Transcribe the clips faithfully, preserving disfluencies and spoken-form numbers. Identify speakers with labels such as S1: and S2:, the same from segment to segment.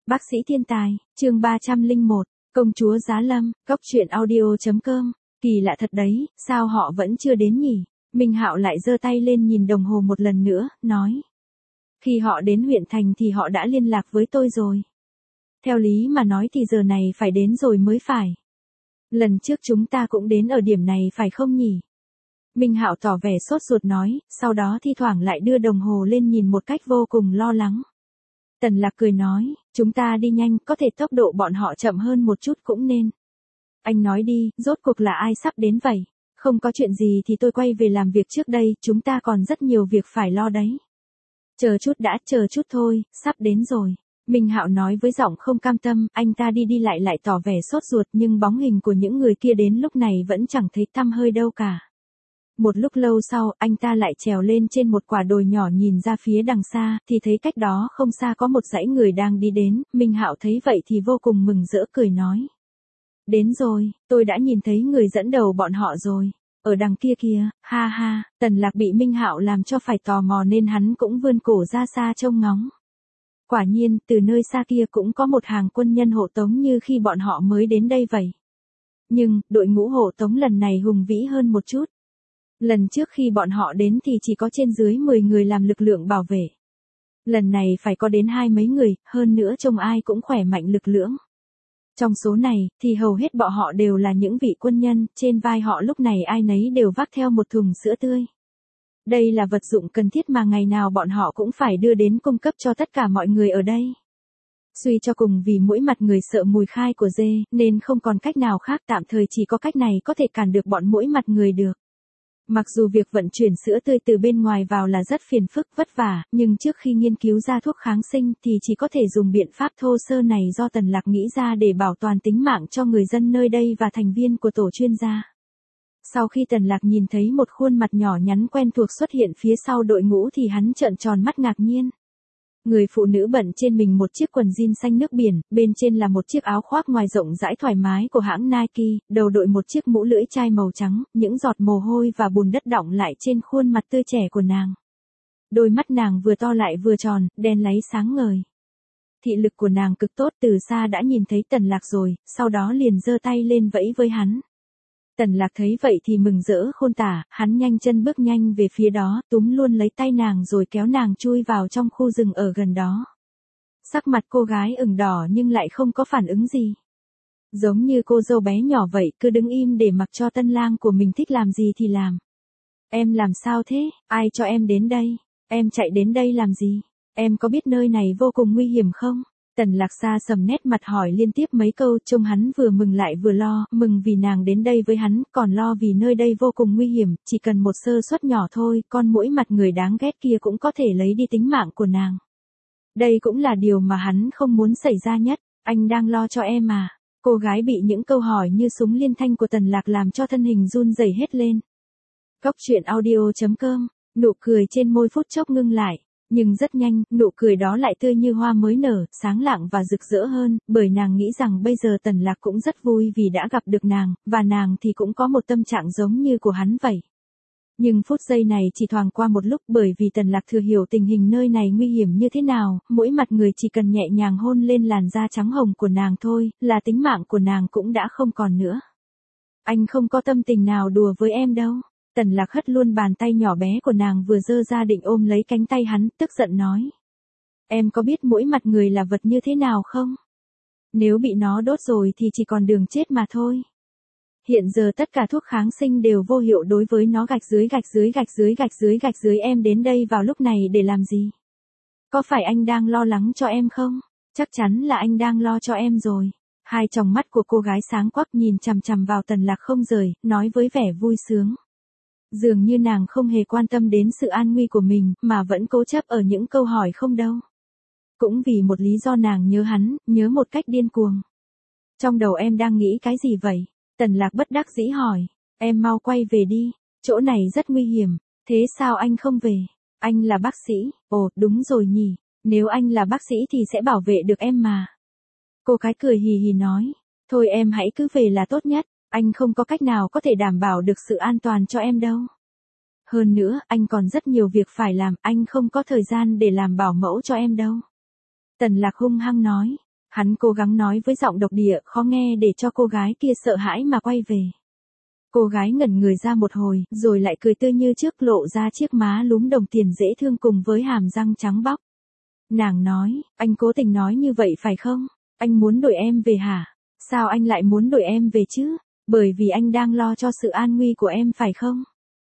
S1: Bác sĩ thiên tài, chương ba trăm lẻ một, công chúa Giá Lâm, góc truyện audio chấm com. Kỳ lạ thật đấy, sao họ vẫn chưa đến nhỉ? Minh Hạo lại giơ tay lên nhìn đồng hồ một lần nữa, nói. Khi họ đến huyện thành thì họ đã liên lạc với tôi rồi. Theo lý mà nói thì giờ này phải đến rồi mới phải. Lần trước chúng ta cũng đến ở điểm này phải không nhỉ? Minh Hạo tỏ vẻ sốt ruột nói, sau đó thi thoảng lại đưa đồng hồ lên nhìn một cách vô cùng lo lắng. Tần Lạc cười nói, chúng ta đi nhanh, có thể tốc độ bọn họ chậm hơn một chút cũng nên. Anh nói đi, rốt cuộc là ai sắp đến vậy? Không có chuyện gì thì tôi quay về làm việc trước đây, chúng ta còn rất nhiều việc phải lo đấy. Chờ chút đã, chờ chút thôi, sắp đến rồi. Minh Hạo nói với giọng không cam tâm, anh ta đi đi lại lại tỏ vẻ sốt ruột nhưng bóng hình của những người kia đến lúc này vẫn chẳng thấy tăm hơi đâu cả. Một lúc lâu sau, anh ta lại trèo lên trên một quả đồi nhỏ nhìn ra phía đằng xa, thì thấy cách đó không xa có một dãy người đang đi đến, Minh Hạo thấy vậy thì vô cùng mừng rỡ cười nói. Đến rồi, tôi đã nhìn thấy người dẫn đầu bọn họ rồi. Ở đằng kia kìa, ha ha, Tần Lạc bị Minh Hạo làm cho phải tò mò nên hắn cũng vươn cổ ra xa trông ngóng. Quả nhiên, từ nơi xa kia cũng có một hàng quân nhân hộ tống như khi bọn họ mới đến đây vậy. Nhưng, đội ngũ hộ tống lần này hùng vĩ hơn một chút. Lần trước khi bọn họ đến thì chỉ có trên dưới mười người làm lực lượng bảo vệ. Lần này phải có đến hai mấy người, hơn nữa trông ai cũng khỏe mạnh lực lưỡng. Trong số này, thì hầu hết bọn họ đều là những vị quân nhân, trên vai họ lúc này ai nấy đều vác theo một thùng sữa tươi. Đây là vật dụng cần thiết mà ngày nào bọn họ cũng phải đưa đến cung cấp cho tất cả mọi người ở đây. Suy cho cùng vì mũi mặt người sợ mùi khai của dê, nên không còn cách nào khác, tạm thời chỉ có cách này có thể cản được bọn mũi mặt người được. Mặc dù việc vận chuyển sữa tươi từ bên ngoài vào là rất phiền phức vất vả, nhưng trước khi nghiên cứu ra thuốc kháng sinh thì chỉ có thể dùng biện pháp thô sơ này do Tần Lạc nghĩ ra để bảo toàn tính mạng cho người dân nơi đây và thành viên của tổ chuyên gia. Sau khi Tần Lạc nhìn thấy một khuôn mặt nhỏ nhắn quen thuộc xuất hiện phía sau đội ngũ thì hắn trợn tròn mắt ngạc nhiên. Người phụ nữ bận trên mình một chiếc quần jean xanh nước biển, bên trên là một chiếc áo khoác ngoài rộng rãi thoải mái của hãng Nike, đầu đội một chiếc mũ lưỡi chai màu trắng, những giọt mồ hôi và bùn đất đọng lại trên khuôn mặt tươi trẻ của nàng. Đôi mắt nàng vừa to lại vừa tròn, đen láy sáng ngời. Thị lực của nàng cực tốt, từ xa đã nhìn thấy Tần Lạc rồi, sau đó liền giơ tay lên vẫy với hắn. Tần Lạc thấy vậy thì mừng rỡ khôn tả, hắn nhanh chân bước nhanh về phía đó, túm luôn lấy tay nàng rồi kéo nàng chui vào trong khu rừng ở gần đó. Sắc mặt cô gái ửng đỏ nhưng lại không có phản ứng gì. Giống như cô dâu bé nhỏ vậy, cứ đứng im để mặc cho tân lang của mình thích làm gì thì làm. Em làm sao thế? Ai cho em đến đây? Em chạy đến đây làm gì? Em có biết nơi này vô cùng nguy hiểm không? Tần Lạc xa sầm nét mặt hỏi liên tiếp mấy câu, trông hắn vừa mừng lại vừa lo, mừng vì nàng đến đây với hắn, còn lo vì nơi đây vô cùng nguy hiểm, chỉ cần một sơ suất nhỏ thôi, con muỗi mặt người đáng ghét kia cũng có thể lấy đi tính mạng của nàng. Đây cũng là điều mà hắn không muốn xảy ra nhất, anh đang lo cho em à? Cô gái bị những câu hỏi như súng liên thanh của Tần Lạc làm cho thân hình run rẩy hết lên. Góc truyện audio chấm com, nụ cười trên môi phút chốc ngưng lại. Nhưng rất nhanh, nụ cười đó lại tươi như hoa mới nở, sáng lạng và rực rỡ hơn, bởi nàng nghĩ rằng bây giờ Tần Lạc cũng rất vui vì đã gặp được nàng, và nàng thì cũng có một tâm trạng giống như của hắn vậy. Nhưng phút giây này chỉ thoáng qua một lúc, bởi vì Tần Lạc thừa hiểu tình hình nơi này nguy hiểm như thế nào, mỗi mặt người chỉ cần nhẹ nhàng hôn lên làn da trắng hồng của nàng thôi, là tính mạng của nàng cũng đã không còn nữa. Anh không có tâm tình nào đùa với em đâu. Tần Lạc hất luôn bàn tay nhỏ bé của nàng vừa giơ ra định ôm lấy cánh tay hắn, tức giận nói. Em có biết mũi mặt người là vật như thế nào không? Nếu bị nó đốt rồi thì chỉ còn đường chết mà thôi. Hiện giờ tất cả thuốc kháng sinh đều vô hiệu đối với nó, gạch dưới gạch dưới gạch dưới gạch dưới gạch dưới. Em đến đây vào lúc này để làm gì? Có phải anh đang lo lắng cho em không? Chắc chắn là anh đang lo cho em rồi. Hai tròng mắt của cô gái sáng quắc nhìn chằm chằm vào Tần Lạc không rời, nói với vẻ vui sướng. Dường như nàng không hề quan tâm đến sự an nguy của mình, mà vẫn cố chấp ở những câu hỏi không đâu. Cũng vì một lý do nàng nhớ hắn, nhớ một cách điên cuồng. Trong đầu em đang nghĩ cái gì vậy? Tần Lạc bất đắc dĩ hỏi. Em mau quay về đi, chỗ này rất nguy hiểm. Thế sao anh không về? Anh là bác sĩ. Ồ, đúng rồi nhỉ, nếu anh là bác sĩ thì sẽ bảo vệ được em mà. Cô gái cười hì hì nói. Thôi em hãy cứ về là tốt nhất. Anh không có cách nào có thể đảm bảo được sự an toàn cho em đâu. Hơn nữa, anh còn rất nhiều việc phải làm, anh không có thời gian để làm bảo mẫu cho em đâu. Tần Lạc hung hăng nói. Hắn cố gắng nói với giọng độc địa khó nghe để cho cô gái kia sợ hãi mà quay về. Cô gái ngẩn người ra một hồi, rồi lại cười tươi như trước, lộ ra chiếc má lúm đồng tiền dễ thương cùng với hàm răng trắng bóc. Nàng nói, anh cố tình nói như vậy phải không? Anh muốn đuổi em về hả? Sao anh lại muốn đuổi em về chứ? Bởi vì anh đang lo cho sự an nguy của em phải không?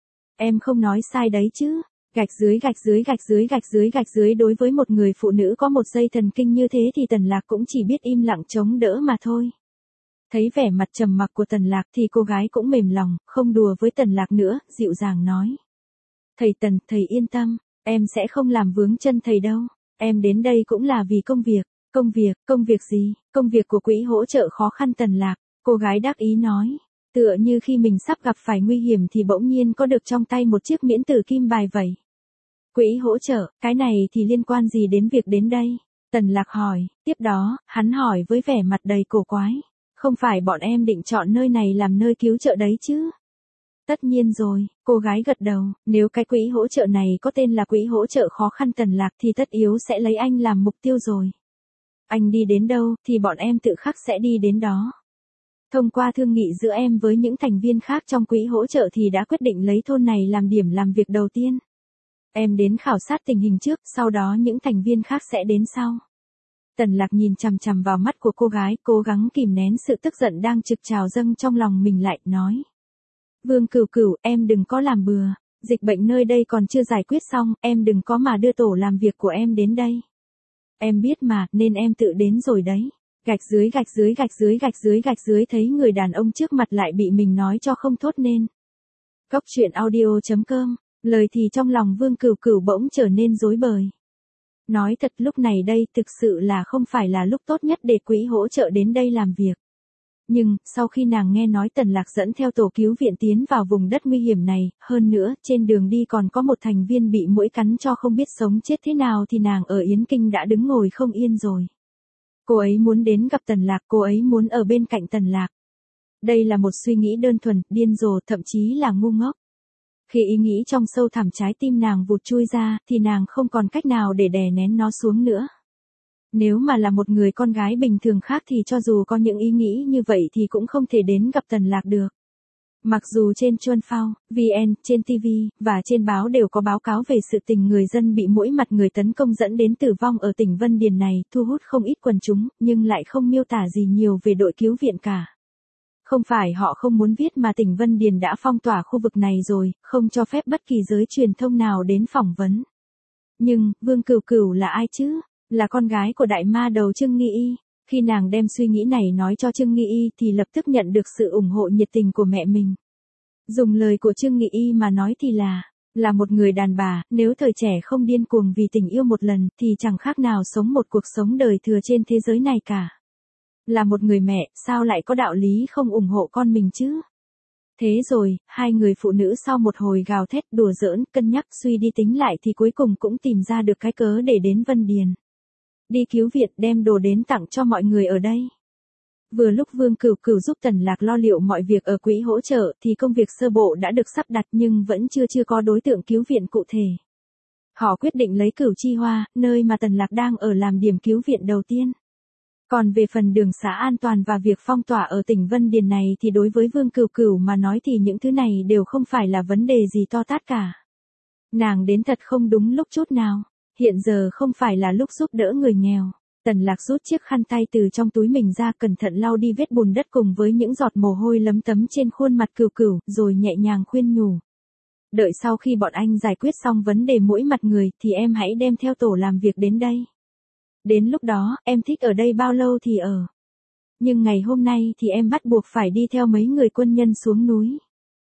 S1: Em không nói sai đấy chứ? Gạch dưới gạch dưới gạch dưới gạch dưới gạch dưới đối với một người phụ nữ có một dây thần kinh như thế thì Tần Lạc cũng chỉ biết im lặng chống đỡ mà thôi. Thấy vẻ mặt trầm mặc của Tần Lạc thì cô gái cũng mềm lòng, không đùa với Tần Lạc nữa, dịu dàng nói. Thầy Tần, thầy yên tâm, em sẽ không làm vướng chân thầy đâu. Em đến đây cũng là vì công việc. Công việc, công việc gì? Công việc của quỹ hỗ trợ khó khăn Tần Lạc. Cô gái đắc ý nói. Tựa như khi mình sắp gặp phải nguy hiểm thì bỗng nhiên có được trong tay một chiếc miễn tử kim bài vậy. Quỹ hỗ trợ, cái này thì liên quan gì đến việc đến đây? Tần Lạc hỏi, tiếp đó, hắn hỏi với vẻ mặt đầy cổ quái. Không phải bọn em định chọn nơi này làm nơi cứu trợ đấy chứ? Tất nhiên rồi, cô gái gật đầu, nếu cái quỹ hỗ trợ này có tên là quỹ hỗ trợ khó khăn Tần Lạc thì tất yếu sẽ lấy anh làm mục tiêu rồi. Anh đi đến đâu thì bọn em tự khắc sẽ đi đến đó. Thông qua thương nghị giữa em với những thành viên khác trong quỹ hỗ trợ thì đã quyết định lấy thôn này làm điểm làm việc đầu tiên. Em đến khảo sát tình hình trước, sau đó những thành viên khác sẽ đến sau. Tần Lạc nhìn chằm chằm vào mắt của cô gái, cố gắng kìm nén sự tức giận đang trực trào dâng trong lòng mình lại, nói. Vương Cửu Cửu, em đừng có làm bừa, dịch bệnh nơi đây còn chưa giải quyết xong, em đừng có mà đưa tổ làm việc của em đến đây. Em biết mà, nên em tự đến rồi đấy. Gạch dưới gạch dưới gạch dưới gạch dưới gạch dưới thấy người đàn ông trước mặt lại bị mình nói cho không thốt nên. Cốc truyện audio chấm com, lời thì trong lòng Vương Cửu Cửu bỗng trở nên rối bời. Nói thật lúc này đây thực sự là không phải là lúc tốt nhất để quỹ hỗ trợ đến đây làm việc. Nhưng, sau khi nàng nghe nói Tần Lạc dẫn theo tổ cứu viện tiến vào vùng đất nguy hiểm này, hơn nữa, trên đường đi còn có một thành viên bị muỗi cắn cho không biết sống chết thế nào thì nàng ở Yến Kinh đã đứng ngồi không yên rồi. Cô ấy muốn đến gặp Tần Lạc, cô ấy muốn ở bên cạnh Tần Lạc. Đây là một suy nghĩ đơn thuần, điên rồ, thậm chí là ngu ngốc. Khi ý nghĩ trong sâu thẳm trái tim nàng vụt chui ra, thì nàng không còn cách nào để đè nén nó xuống nữa. Nếu mà là một người con gái bình thường khác thì cho dù có những ý nghĩ như vậy thì cũng không thể đến gặp Tần Lạc được. Mặc dù trên Chuân Phao, vê en, trên ti vi, và trên báo đều có báo cáo về sự tình người dân bị muỗi mặt người tấn công dẫn đến tử vong ở tỉnh Vân Điền này, thu hút không ít quần chúng, nhưng lại không miêu tả gì nhiều về đội cứu viện cả. Không phải họ không muốn viết mà tỉnh Vân Điền đã phong tỏa khu vực này rồi, không cho phép bất kỳ giới truyền thông nào đến phỏng vấn. Nhưng, Vương Cửu Cửu là ai chứ? Là con gái của đại ma đầu Trương Nghi Y. Khi nàng đem suy nghĩ này nói cho Trương Nghi Y thì lập tức nhận được sự ủng hộ nhiệt tình của mẹ mình. Dùng lời của Trương Nghi Y mà nói thì là, là một người đàn bà, nếu thời trẻ không điên cuồng vì tình yêu một lần thì chẳng khác nào sống một cuộc sống đời thừa trên thế giới này cả. Là một người mẹ, sao lại có đạo lý không ủng hộ con mình chứ? Thế rồi, hai người phụ nữ sau một hồi gào thét đùa giỡn, cân nhắc suy đi tính lại thì cuối cùng cũng tìm ra được cái cớ để đến Vân Điền. Đi cứu viện đem đồ đến tặng cho mọi người ở đây. Vừa lúc Vương Cửu Cửu giúp Tần Lạc lo liệu mọi việc ở quỹ hỗ trợ thì công việc sơ bộ đã được sắp đặt nhưng vẫn chưa chưa có đối tượng cứu viện cụ thể. Họ quyết định lấy Cửu Chi Hoa, nơi mà Tần Lạc đang ở làm điểm cứu viện đầu tiên. Còn về phần đường xá an toàn và việc phong tỏa ở tỉnh Vân Điền này thì đối với Vương Cửu Cửu mà nói thì những thứ này đều không phải là vấn đề gì to tát cả. Nàng đến thật không đúng lúc chút nào. Hiện giờ không phải là lúc giúp đỡ người nghèo. Tần Lạc rút chiếc khăn tay từ trong túi mình ra, cẩn thận lau đi vết bùn đất cùng với những giọt mồ hôi lấm tấm trên khuôn mặt Cửu Cửu, rồi nhẹ nhàng khuyên nhủ. Đợi sau khi bọn anh giải quyết xong vấn đề muỗi mặt người thì em hãy đem theo tổ làm việc đến đây. Đến lúc đó, em thích ở đây bao lâu thì ở. Nhưng ngày hôm nay thì em bắt buộc phải đi theo mấy người quân nhân xuống núi.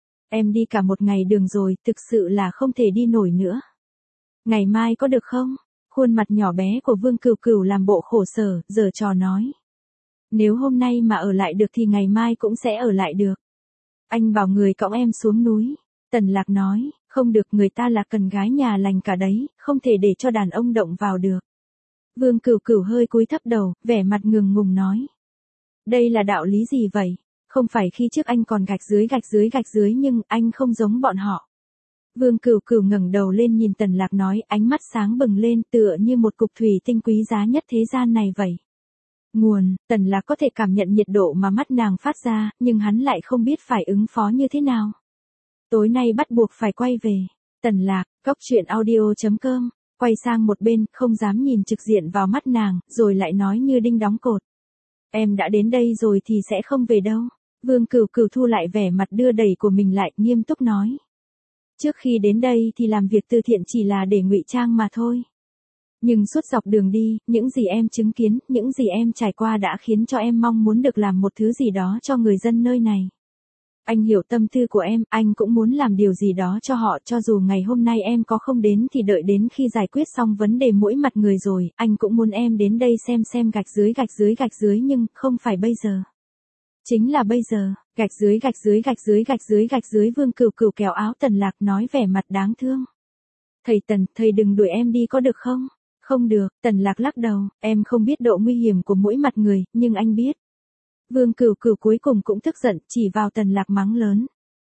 S1: Em đi cả một ngày đường rồi, thực sự là không thể đi nổi nữa. Ngày mai có được không? Khuôn mặt nhỏ bé của Vương Cửu Cửu làm bộ khổ sở, giở trò nói. Nếu hôm nay mà ở lại được thì ngày mai cũng sẽ ở lại được. Anh bảo người cõng em xuống núi. Tần Lạc nói, không được, người ta là cần gái nhà lành cả đấy, không thể để cho đàn ông động vào được. Vương Cửu Cửu hơi cúi thấp đầu, vẻ mặt ngượng ngùng nói. Đây là đạo lý gì vậy? Không phải khi trước anh còn gạch dưới gạch dưới gạch dưới nhưng anh không giống bọn họ. Vương Cửu Cửu ngẩng đầu lên nhìn Tần Lạc nói, ánh mắt sáng bừng lên tựa như một cục thủy tinh quý giá nhất thế gian này vậy. Nguồn, Tần Lạc có thể cảm nhận nhiệt độ mà mắt nàng phát ra, nhưng hắn lại không biết phải ứng phó như thế nào. Tối nay bắt buộc phải quay về. Tần Lạc, Cốc Truyện Audio chấm com, quay sang một bên, không dám nhìn trực diện vào mắt nàng, rồi lại nói như đinh đóng cột. Em đã đến đây rồi thì sẽ không về đâu. Vương Cửu Cửu thu lại vẻ mặt đưa đẩy của mình lại, nghiêm túc nói. Trước khi đến đây thì làm việc từ thiện chỉ là để ngụy trang mà thôi. Nhưng suốt dọc đường đi, những gì em chứng kiến, những gì em trải qua đã khiến cho em mong muốn được làm một thứ gì đó cho người dân nơi này. Anh hiểu tâm tư của em, anh cũng muốn làm điều gì đó cho họ, cho dù ngày hôm nay em có không đến thì đợi đến khi giải quyết xong vấn đề mỗi mặt người rồi, anh cũng muốn em đến đây xem xem gạch dưới gạch dưới gạch dưới nhưng không phải bây giờ. Chính là bây giờ, gạch dưới gạch dưới gạch dưới gạch dưới gạch dưới. Vương Cửu Cửu kéo áo Tần Lạc nói vẻ mặt đáng thương. Thầy Tần, thầy đừng đuổi em đi có được không? Không được, Tần Lạc lắc đầu, em không biết độ nguy hiểm của mỗi mặt người, nhưng anh biết. Vương Cửu Cửu cuối cùng cũng tức giận, chỉ vào Tần Lạc mắng lớn.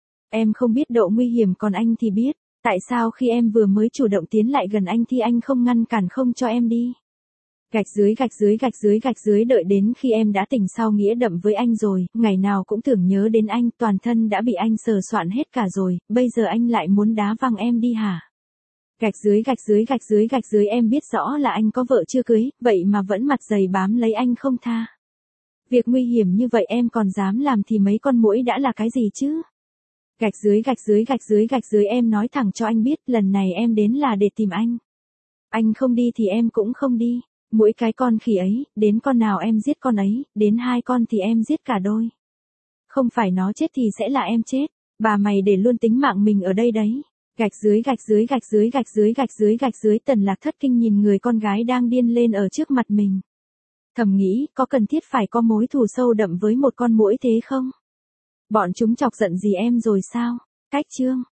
S1: Em không biết độ nguy hiểm còn anh thì biết, tại sao khi em vừa mới chủ động tiến lại gần anh thì anh không ngăn cản không cho em đi? Gạch dưới gạch dưới gạch dưới gạch dưới. Đợi đến khi em đã tỉnh sau nghĩa đậm với anh rồi, ngày nào cũng tưởng nhớ đến anh, toàn thân đã bị anh sờ soạn hết cả rồi, bây giờ anh lại muốn đá văng em đi hả? Gạch dưới gạch dưới gạch dưới gạch dưới. Em biết rõ là anh có vợ chưa cưới, vậy mà vẫn mặt dày bám lấy anh không tha. Việc nguy hiểm như vậy em còn dám làm thì mấy con muỗi đã là cái gì chứ? Gạch dưới gạch dưới gạch dưới gạch dưới. Em nói thẳng cho anh biết, lần này em đến là để tìm anh. Anh không đi thì em cũng không đi. Mỗi cái con khỉ ấy, đến con nào em giết con ấy, đến hai con thì em giết cả đôi. Không phải nó chết thì sẽ là em chết. Bà mày để luôn tính mạng mình ở đây đấy. Gạch dưới gạch dưới gạch dưới gạch dưới gạch dưới gạch dưới. Tần Lạc thất kinh nhìn người con gái đang điên lên ở trước mặt mình. Thầm nghĩ, có cần thiết phải có mối thù sâu đậm với một con muỗi thế không? Bọn chúng chọc giận gì em rồi sao? Cách chương